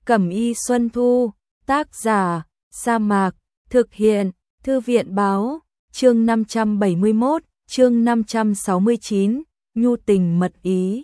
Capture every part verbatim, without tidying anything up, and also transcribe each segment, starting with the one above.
Cẩm y Xuân Thu, tác giả, Sa Mạc, thực hiện, Thư viện báo, chương năm trăm bảy mươi mốt, chương năm trăm sáu mươi chín, nhu tình mật ý.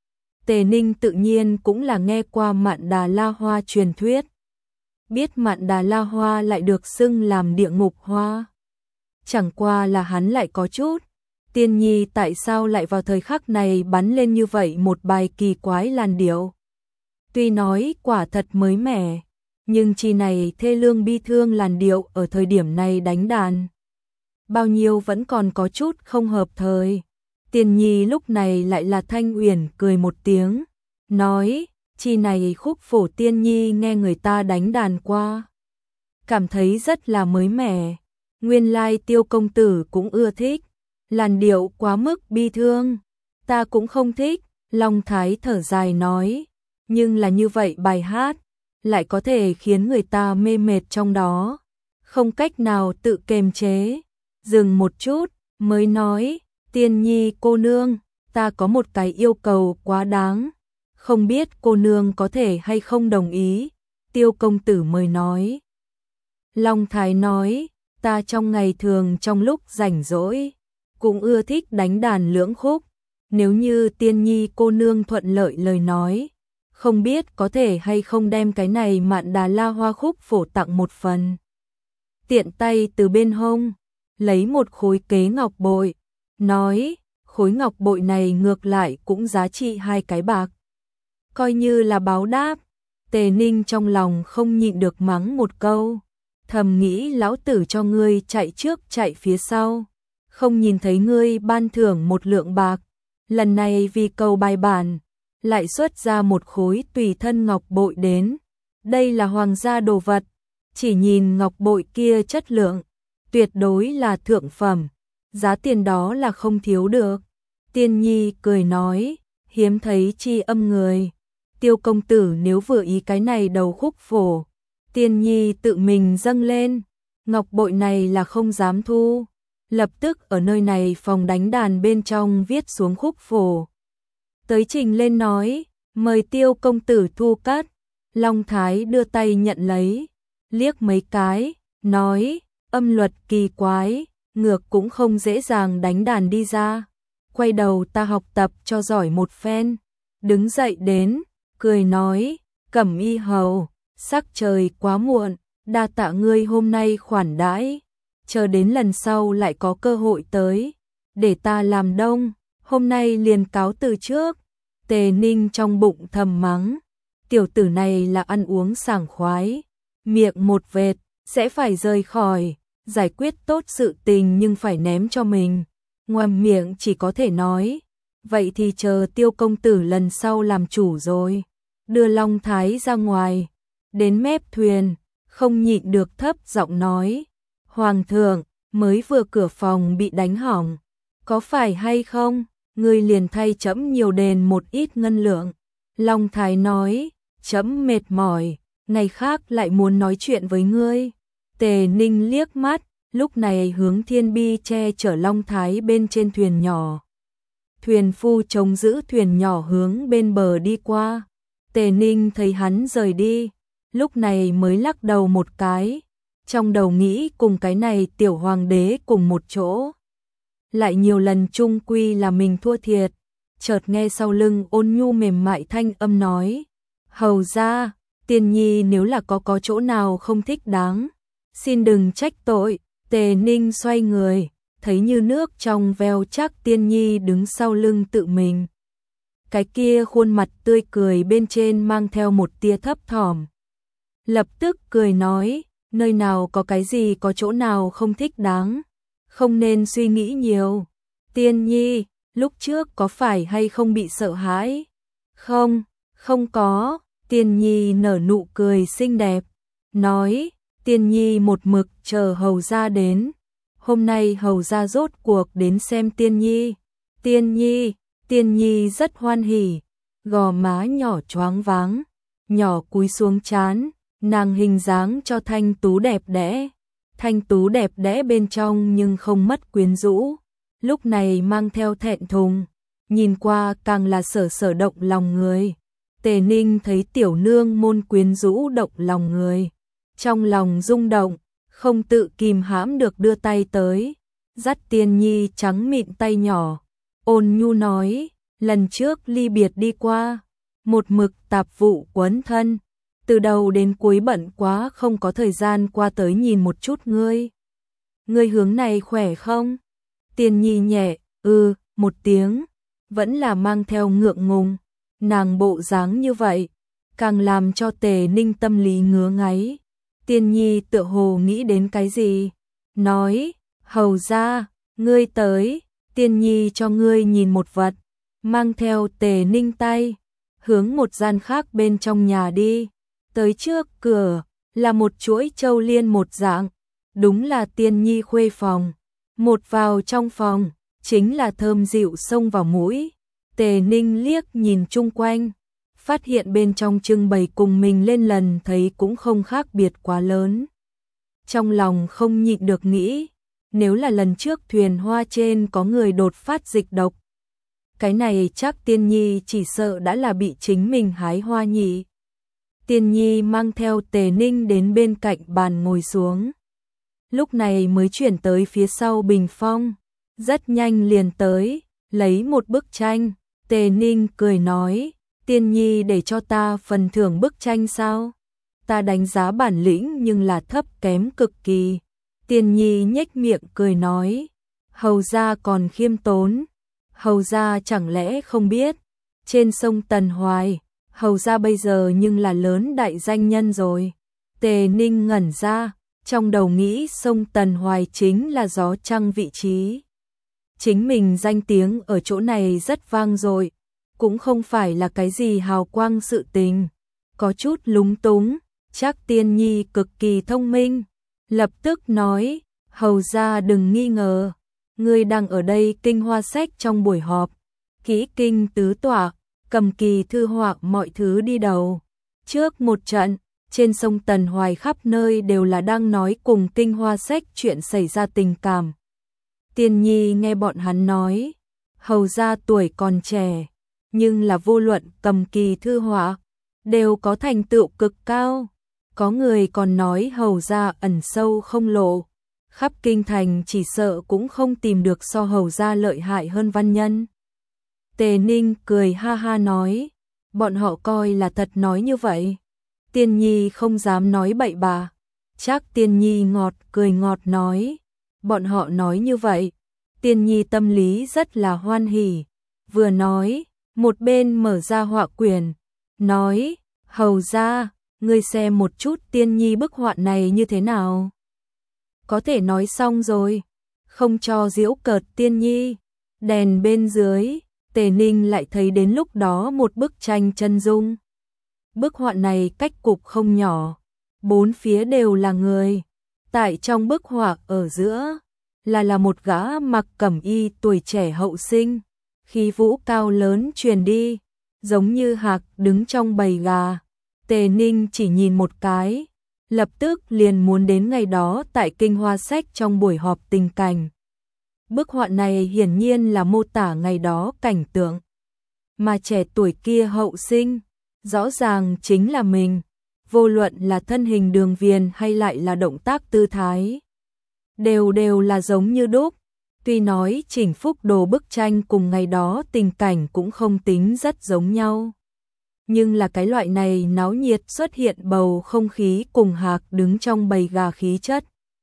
Tề Ninh tự nhiên cũng là nghe qua Mạn Đà La Hoa truyền thuyết. Biết Mạn Đà La Hoa lại được xưng làm địa ngục hoa. Chẳng qua là hắn lại có chút. Tiên nhi tại sao lại vào thời khắc này bắn lên như vậy một bài kỳ quái làn điệu. Tuy nói quả thật mới mẻ, nhưng chi này thê lương bi thương làn điệu ở thời điểm này đánh đàn. Bao nhiêu vẫn còn có chút không hợp thời. Tiên nhi lúc này lại là Thanh Uyển cười một tiếng, nói, chi này khúc phổ tiên nhi nghe người ta đánh đàn qua. Cảm thấy rất là mới mẻ, nguyên lai Tiêu công tử cũng ưa thích, làn điệu quá mức bi thương, ta cũng không thích, Long Thái thở dài nói, nhưng là như vậy bài hát, lại có thể khiến người ta mê mệt trong đó, không cách nào tự kiềm chế. Dừng một chút, mới nói, tiên nhi cô nương, ta có một cái yêu cầu quá đáng, không biết cô nương có thể hay không đồng ý. Tiêu công tử mới nói. Long Thái nói, ta trong ngày thường trong lúc rảnh rỗi, cũng ưa thích đánh đàn lưỡng khúc, nếu như tiên nhi cô nương thuận lợi lời nói, không biết có thể hay không đem cái này Mạn Đà La Hoa khúc phổ tặng một phần. Tiện tay từ bên hông, lấy một khối kế ngọc bội, nói, khối ngọc bội này ngược lại cũng giá trị hai cái bạc. Coi như là báo đáp. Tề Ninh trong lòng không nhịn được mắng một câu, thầm nghĩ lão tử cho ngươi chạy trước chạy phía sau, không nhìn thấy ngươi ban thưởng một lượng bạc, lần này vì cầu bài bản, lại xuất ra một khối tùy thân ngọc bội đến. Đây là hoàng gia đồ vật, chỉ nhìn ngọc bội kia chất lượng, tuyệt đối là thượng phẩm, giá tiền đó là không thiếu được. Tiên nhi cười nói, hiếm thấy chi âm người. Tiêu công tử nếu vừa ý cái này đầu khúc phổ, tiên nhi tự mình dâng lên, ngọc bội này là không dám thu. Lập tức ở nơi này phòng đánh đàn bên trong viết xuống khúc phổ. Tới trình lên nói, mời Tiêu công tử thu cất. Long Thái đưa tay nhận lấy, liếc mấy cái, nói, âm luật kỳ quái, ngược cũng không dễ dàng đánh đàn đi ra. Quay đầu ta học tập cho giỏi một phen. Đứng dậy đến, cười nói, Cẩm y hầu, sắc trời quá muộn, đa tạ ngươi hôm nay khoản đãi, chờ đến lần sau lại có cơ hội tới, để ta làm đông, hôm nay liền cáo từ trước. Tề Ninh trong bụng thầm mắng, tiểu tử này là ăn uống sảng khoái, miệng một vệt, sẽ phải rời khỏi, giải quyết tốt sự tình nhưng phải ném cho mình, ngoàm miệng chỉ có thể nói, vậy thì chờ Tiêu công tử lần sau làm chủ rồi. Đưa Long Thái ra ngoài, đến mép thuyền, không nhịn được thấp giọng nói, Hoàng thượng, mới vừa cửa phòng bị đánh hỏng, có phải hay không, ngươi liền thay trẫm nhiều đền một ít ngân lượng. Long Thái nói, trẫm mệt mỏi, ngày khác lại muốn nói chuyện với ngươi. Tề Ninh liếc mắt, lúc này hướng Thiên Bi che chở Long Thái bên trên thuyền nhỏ. Thuyền phu trông giữ thuyền nhỏ hướng bên bờ đi qua. Tề Ninh thấy hắn rời đi, lúc này mới lắc đầu một cái, trong đầu nghĩ cùng cái này tiểu hoàng đế cùng một chỗ. Lại nhiều lần chung quy là mình thua thiệt, chợt nghe sau lưng ôn nhu mềm mại thanh âm nói, hầu ra, tiên nhi nếu là có có chỗ nào không thích đáng, xin đừng trách tội. Tề Ninh xoay người, thấy như nước trong veo chắc tiên nhi đứng sau lưng tự mình. Cái kia khuôn mặt tươi cười bên trên mang theo một tia thấp thỏm. Lập tức cười nói, nơi nào có cái gì có chỗ nào không thích đáng, không nên suy nghĩ nhiều. Tiên nhi, lúc trước có phải hay không bị sợ hãi? Không, không có. Tiên nhi nở nụ cười xinh đẹp, nói, tiên nhi một mực chờ hầu gia đến. Hôm nay hầu gia rốt cuộc đến xem tiên nhi. Tiên nhi, tiên nhi rất hoan hỉ, gò má nhỏ choáng váng, nhỏ cúi xuống trán, nàng hình dáng cho thanh tú đẹp đẽ. Thanh tú đẹp đẽ bên trong nhưng không mất quyến rũ, lúc này mang theo thẹn thùng, nhìn qua càng là sở sở động lòng người. Tề Ninh thấy tiểu nương môn quyến rũ động lòng người, trong lòng rung động, không tự kìm hãm được đưa tay tới, dắt Tiên Nhi trắng mịn tay nhỏ, ôn nhu nói, lần trước ly biệt đi qua, một mực tạp vụ quấn thân, từ đầu đến cuối bận quá không có thời gian qua tới nhìn một chút ngươi. Ngươi hướng này khỏe không? Tiên Nhi nhẹ, ừ, một tiếng, vẫn là mang theo ngượng ngùng, nàng bộ dáng như vậy, càng làm cho Tề Ninh tâm lý ngứa ngáy. Tiên Nhi tựa hồ nghĩ đến cái gì, nói, hầu ra, ngươi tới, Tiên Nhi cho ngươi nhìn một vật, mang theo Tề Ninh tay, hướng một gian khác bên trong nhà đi, tới trước cửa, là một chuỗi châu liên một dạng, đúng là Tiên Nhi khuê phòng, một vào trong phòng, chính là thơm dịu xông vào mũi, Tề Ninh liếc nhìn chung quanh, phát hiện bên trong trưng bày cùng mình lên lần thấy cũng không khác biệt quá lớn. Trong lòng không nhịn được nghĩ, nếu là lần trước thuyền hoa trên có người đột phát dịch độc, cái này chắc Tiên Nhi chỉ sợ đã là bị chính mình hái hoa nhỉ. Tiên Nhi mang theo Tề Ninh đến bên cạnh bàn ngồi xuống. Lúc này mới chuyển tới phía sau bình phong, rất nhanh liền tới, lấy một bức tranh, Tề Ninh cười nói, Tiên Nhi để cho ta phần thưởng bức tranh sao? Ta đánh giá bản lĩnh nhưng là thấp kém cực kỳ. Tiên Nhi nhếch miệng cười nói, hầu gia còn khiêm tốn, hầu gia chẳng lẽ không biết, trên sông Tần Hoài, hầu gia bây giờ nhưng là lớn đại danh nhân rồi. Tề Ninh ngẩn ra, trong đầu nghĩ sông Tần Hoài chính là gió trăng vị trí. Chính mình danh tiếng ở chỗ này rất vang dội, cũng không phải là cái gì hào quang sự tình, có chút lúng túng, chắc Tiên Nhi cực kỳ thông minh, lập tức nói, hầu gia đừng nghi ngờ, ngươi đang ở đây kinh hoa sách trong buổi họp, kỹ kinh tứ tọa, cầm kỳ thư họa mọi thứ đi đầu. Trước một trận, trên sông Tần Hoài khắp nơi đều là đang nói cùng kinh hoa sách chuyện xảy ra tình cảm. Tiên Nhi nghe bọn hắn nói, hầu gia tuổi còn trẻ, nhưng là vô luận cầm kỳ thư họa, đều có thành tựu cực cao. Có người còn nói hầu gia ẩn sâu không lộ, khắp kinh thành chỉ sợ cũng không tìm được so hầu gia lợi hại hơn văn nhân. Tề Ninh cười ha ha nói, bọn họ coi là thật nói như vậy. Tiên Nhi không dám nói bậy bạ, chắc Tiên Nhi ngọt cười ngọt nói, bọn họ nói như vậy. Tiên Nhi tâm lý rất là hoan hỉ, vừa nói, một bên mở ra họa quyển, nói, hầu gia, ngươi xem một chút Tiên Nhi bức họa này như thế nào. Có thể nói xong rồi, không cho giễu cợt Tiên Nhi. Đèn bên dưới, Tề Ninh lại thấy đến lúc đó một bức tranh chân dung. Bức họa này cách cục không nhỏ, bốn phía đều là người. Tại trong bức họa ở giữa, là là một gã mặc cẩm y tuổi trẻ hậu sinh, khí vũ cao lớn truyền đi, giống như hạc đứng trong bầy gà. Tề Ninh chỉ nhìn một cái, lập tức liền muốn đến ngày đó tại kinh hoa sách trong buổi họp tình cảnh. Bức họa này hiển nhiên là mô tả ngày đó cảnh tượng, mà trẻ tuổi kia hậu sinh, rõ ràng chính là mình, vô luận là thân hình đường viền hay lại là động tác tư thái, đều đều là giống như đúc. Tuy nói chỉnh phúc đồ bức tranh cùng ngày đó tình cảnh cũng không tính rất giống nhau, nhưng là cái loại này náo nhiệt xuất hiện bầu không khí cùng hạc đứng trong bầy gà khí chất,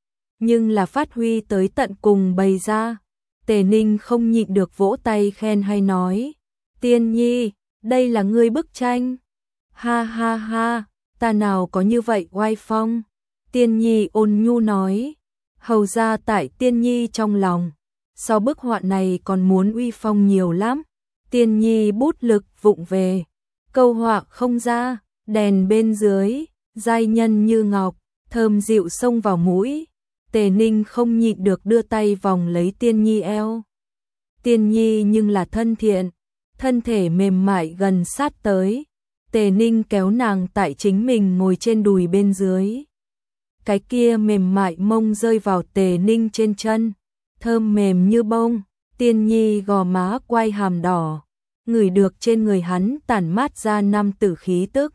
nhưng là phát huy tới tận cùng bày ra. Tề Ninh không nhịn được vỗ tay khen hay nói, Tiên Nhi, đây là ngươi bức tranh. Ha ha ha, ta nào có như vậy oai phong. Tiên Nhi ôn nhu nói, hầu ra tại Tiên Nhi trong lòng, so bức họa này còn muốn uy phong nhiều lắm. Tiên Nhi bút lực vụng về, câu họa không ra, đèn bên dưới, giai nhân như ngọc, thơm dịu xông vào mũi. Tề Ninh không nhịn được đưa tay vòng lấy Tiên Nhi eo. Tiên Nhi nhưng là thân thiện, thân thể mềm mại gần sát tới. Tề Ninh kéo nàng tại chính mình ngồi trên đùi bên dưới. Cái kia mềm mại mông rơi vào Tề Ninh trên chân, thơm mềm như bông. Tiên Nhi gò má quai hàm đỏ, ngửi được trên người hắn tản mát ra nam tử khí tức.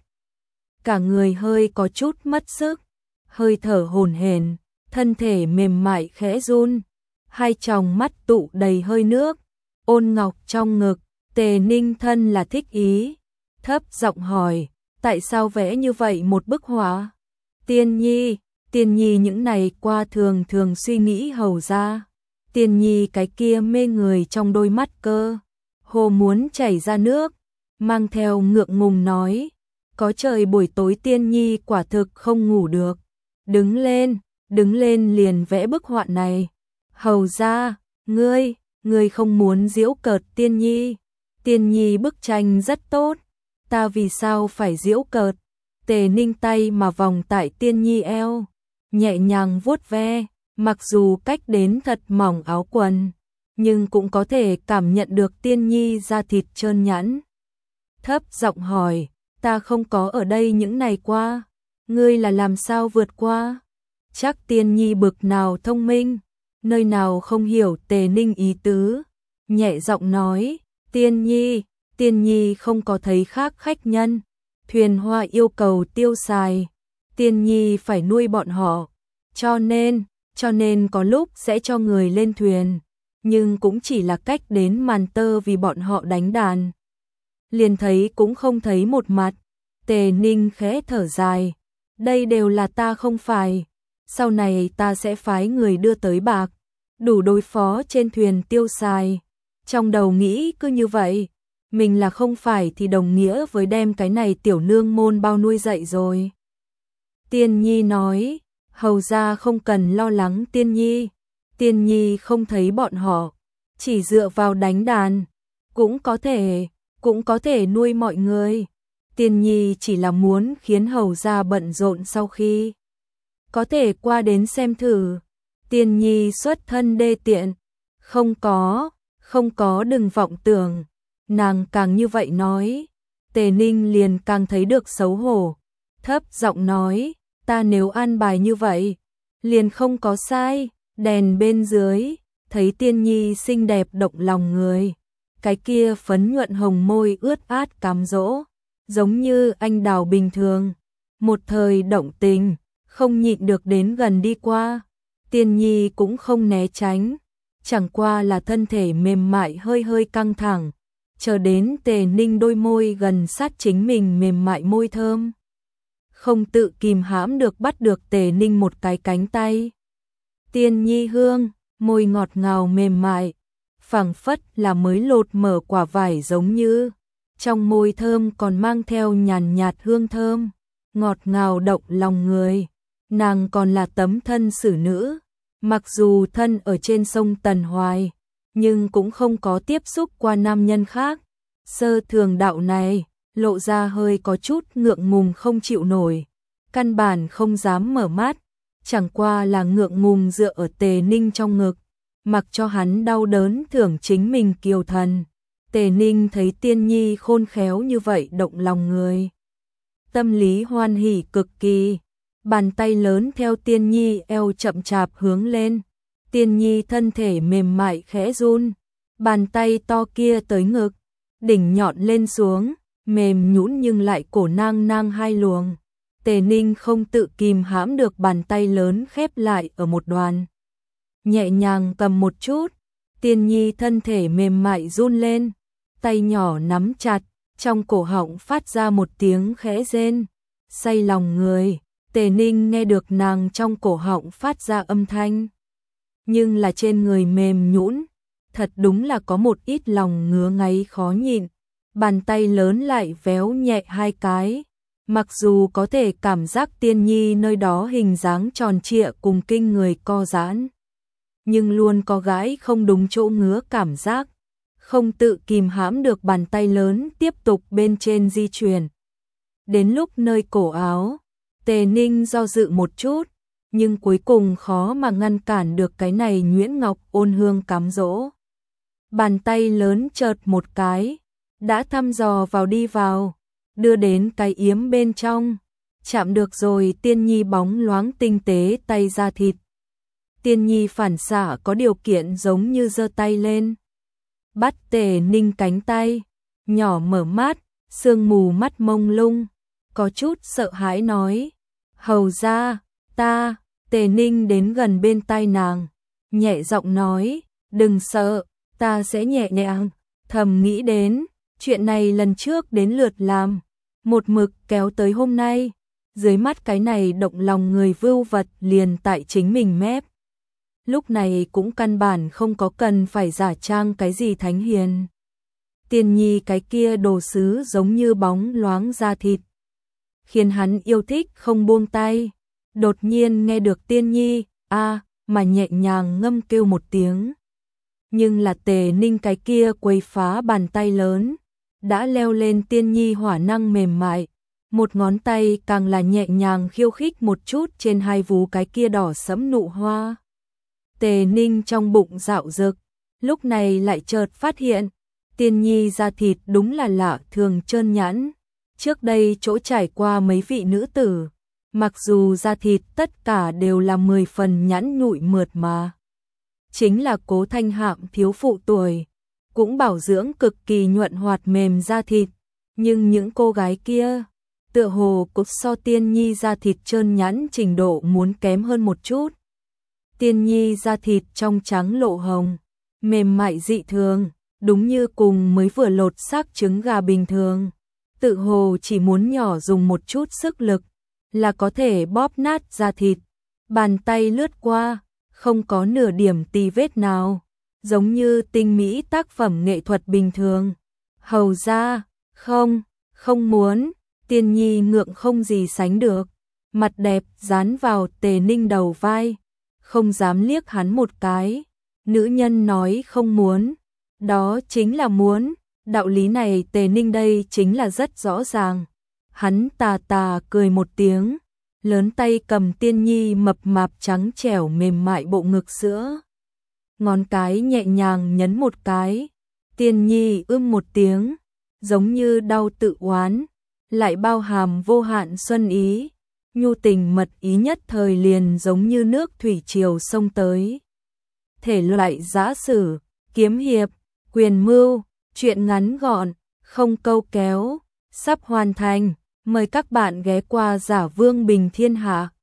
Cả người hơi có chút mất sức, hơi thở hổn hển, thân thể mềm mại khẽ run, hai tròng mắt tụ đầy hơi nước, ôn ngọc trong ngực. Tề Ninh thân là thích ý, thấp giọng hỏi, tại sao vẽ như vậy một bức họa? Tiên Nhi, Tiên Nhi những này qua thường thường suy nghĩ hầu ra. Tiên Nhi cái kia mê người trong đôi mắt cơ, hồ muốn chảy ra nước, mang theo ngượng ngùng nói, có trời buổi tối Tiên Nhi quả thực không ngủ được. Đứng lên, đứng lên liền vẽ bức họa này. Hầu ra, ngươi, ngươi không muốn giễu cợt Tiên Nhi. Tiên Nhi bức tranh rất tốt, ta vì sao phải giễu cợt? Tề Ninh tay mà vòng tại Tiên Nhi eo, nhẹ nhàng vuốt ve, mặc dù cách đến thật mỏng áo quần, nhưng cũng có thể cảm nhận được Tiên Nhi da thịt trơn nhẵn. Thấp giọng hỏi, ta không có ở đây những ngày qua, ngươi là làm sao vượt qua? Chắc Tiên Nhi bực nào thông minh, nơi nào không hiểu Tề Ninh ý tứ, nhẹ giọng nói, Tiên Nhi, Tiên Nhi không có thấy khác khách nhân, thuyền hoa yêu cầu tiêu xài, Tiên Nhi phải nuôi bọn họ, cho nên, cho nên có lúc sẽ cho người lên thuyền, nhưng cũng chỉ là cách đến màn tơ vì bọn họ đánh đàn. Liền thấy cũng không thấy một mặt. Tề Ninh khẽ thở dài, đây đều là ta không phải, sau này ta sẽ phái người đưa tới bạc, đủ đối phó trên thuyền tiêu xài. Trong đầu nghĩ cứ như vậy, mình là không phải thì đồng nghĩa với đem cái này tiểu nương môn bao nuôi dạy rồi. Tiên Nhi nói, hầu ra không cần lo lắng Tiên Nhi, Tiên Nhi không thấy bọn họ, chỉ dựa vào đánh đàn, cũng có thể, cũng có thể nuôi mọi người. Tiên Nhi chỉ là muốn khiến hầu ra bận rộn sau khi có thể qua đến xem thử. Tiên Nhi xuất thân đê tiện, không có, không có đừng vọng tưởng. Nàng càng như vậy nói, Tề Ninh liền càng thấy được xấu hổ, thấp giọng nói, ta nếu an bài như vậy, liền không có sai. Đèn bên dưới, thấy Tiên Nhi xinh đẹp động lòng người, cái kia phấn nhuận hồng môi ướt át cám dỗ, giống như anh đào bình thường, một thời động tình, không nhịn được đến gần đi qua. Tiên Nhi cũng không né tránh, chẳng qua là thân thể mềm mại hơi hơi căng thẳng, chờ đến Tề Ninh đôi môi gần sát chính mình mềm mại môi thơm, không tự kìm hãm được bắt được Tề Ninh một cái cánh tay. Tiên Nhi hương, môi ngọt ngào mềm mại, phảng phất là mới lột mở quả vải giống như, trong môi thơm còn mang theo nhàn nhạt hương thơm, ngọt ngào động lòng người. Nàng còn là tấm thân xử nữ, mặc dù thân ở trên sông Tần Hoài, nhưng cũng không có tiếp xúc qua nam nhân khác. Sơ thường đạo này, lộ ra hơi có chút ngượng ngùng không chịu nổi, căn bản không dám mở mắt, chẳng qua là ngượng ngùng dựa ở Tề Ninh trong ngực, mặc cho hắn đau đớn thưởng chính mình kiều thần. Tề Ninh thấy Tiên Nhi khôn khéo như vậy động lòng người, tâm lý hoan hỉ cực kỳ, bàn tay lớn theo Tiên Nhi eo chậm chạp hướng lên. Tiên Nhi thân thể mềm mại khẽ run, bàn tay to kia tới ngực, đỉnh nhọn lên xuống, mềm nhũn nhưng lại cổ nang nang hai luồng. Tề Ninh không tự kìm hãm được bàn tay lớn khép lại ở một đoàn, nhẹ nhàng cầm một chút. Tiên Nhi thân thể mềm mại run lên, tay nhỏ nắm chặt, trong cổ họng phát ra một tiếng khẽ rên, say lòng người. Tề Ninh nghe được nàng trong cổ họng phát ra âm thanh, nhưng là trên người mềm nhũn, thật đúng là có một ít lòng ngứa ngáy khó nhịn. Bàn tay lớn lại véo nhẹ hai cái, mặc dù có thể cảm giác Tiên Nhi nơi đó hình dáng tròn trịa cùng kinh người co giãn, nhưng luôn có gãi không đúng chỗ ngứa cảm giác, không tự kìm hãm được bàn tay lớn tiếp tục bên trên di chuyển. Đến lúc nơi cổ áo, Tề Ninh do dự một chút, nhưng cuối cùng khó mà ngăn cản được cái này nhuyễn ngọc ôn hương cám dỗ. Bàn tay lớn chợt một cái, đã thăm dò vào đi vào, đưa đến cái yếm bên trong, chạm được rồi Tiên Nhi bóng loáng tinh tế tay da thịt. Tiên Nhi phản xạ có điều kiện giống như giơ tay lên, bắt Tề Ninh cánh tay, nhỏ mở mắt, sương mù mắt mông lung, có chút sợ hãi nói, hầu ra, ta, Tề Ninh đến gần bên tai nàng, nhẹ giọng nói, đừng sợ, ta sẽ nhẹ nhàng, thầm nghĩ đến, chuyện này lần trước đến lượt làm, một mực kéo tới hôm nay, dưới mắt cái này động lòng người vưu vật liền tại chính mình mép. Lúc này cũng căn bản không có cần phải giả trang cái gì thánh hiền. Tiên nhi cái kia đồ sứ giống như bóng loáng da thịt, khiến hắn yêu thích không buông tay. Đột nhiên nghe được tiên nhi, a mà nhẹ nhàng ngâm kêu một tiếng. Nhưng là Tề Ninh cái kia quấy phá bàn tay lớn, đã leo lên tiên nhi hỏa năng mềm mại. Một ngón tay càng là nhẹ nhàng khiêu khích một chút trên hai vú cái kia đỏ sẫm nụ hoa. Tề Ninh trong bụng dạo dực, lúc này lại chợt phát hiện, tiên nhi da thịt đúng là lạ thường trơn nhẵn. Trước đây chỗ trải qua mấy vị nữ tử, mặc dù da thịt tất cả đều là mười phần nhẵn nhụi mượt mà. Chính là Cố Thanh Hạm thiếu phụ tuổi, cũng bảo dưỡng cực kỳ nhuận hoạt mềm da thịt, nhưng những cô gái kia, tựa hồ cũng so tiên nhi da thịt trơn nhẵn trình độ muốn kém hơn một chút. Tiên nhi da thịt trong trắng lộ hồng, mềm mại dị thường, đúng như cùng mới vừa lột xác trứng gà bình thường. Tự hồ chỉ muốn nhỏ dùng một chút sức lực, là có thể bóp nát da thịt. Bàn tay lướt qua, không có nửa điểm tì vết nào, giống như tinh mỹ tác phẩm nghệ thuật bình thường. Hầu ra, không, không muốn, tiên nhi ngượng không gì sánh được, mặt đẹp dán vào Tề Ninh đầu vai, không dám liếc hắn một cái. Nữ nhân nói không muốn, đó chính là muốn, đạo lý này Tề Ninh đây chính là rất rõ ràng. Hắn tà tà cười một tiếng, lớn tay cầm tiên nhi mập mạp trắng trẻo mềm mại bộ ngực sữa. Ngón cái nhẹ nhàng nhấn một cái, tiên nhi ưm một tiếng, giống như đau tự oán, lại bao hàm vô hạn xuân ý, nhu tình mật ý nhất thời liền giống như nước thủy triều sông tới. Thể loại giã sử, kiếm hiệp, quyền mưu, chuyện ngắn gọn, không câu kéo, sắp hoàn thành, mời các bạn ghé qua Giả Vương Bình Thiên Hạ.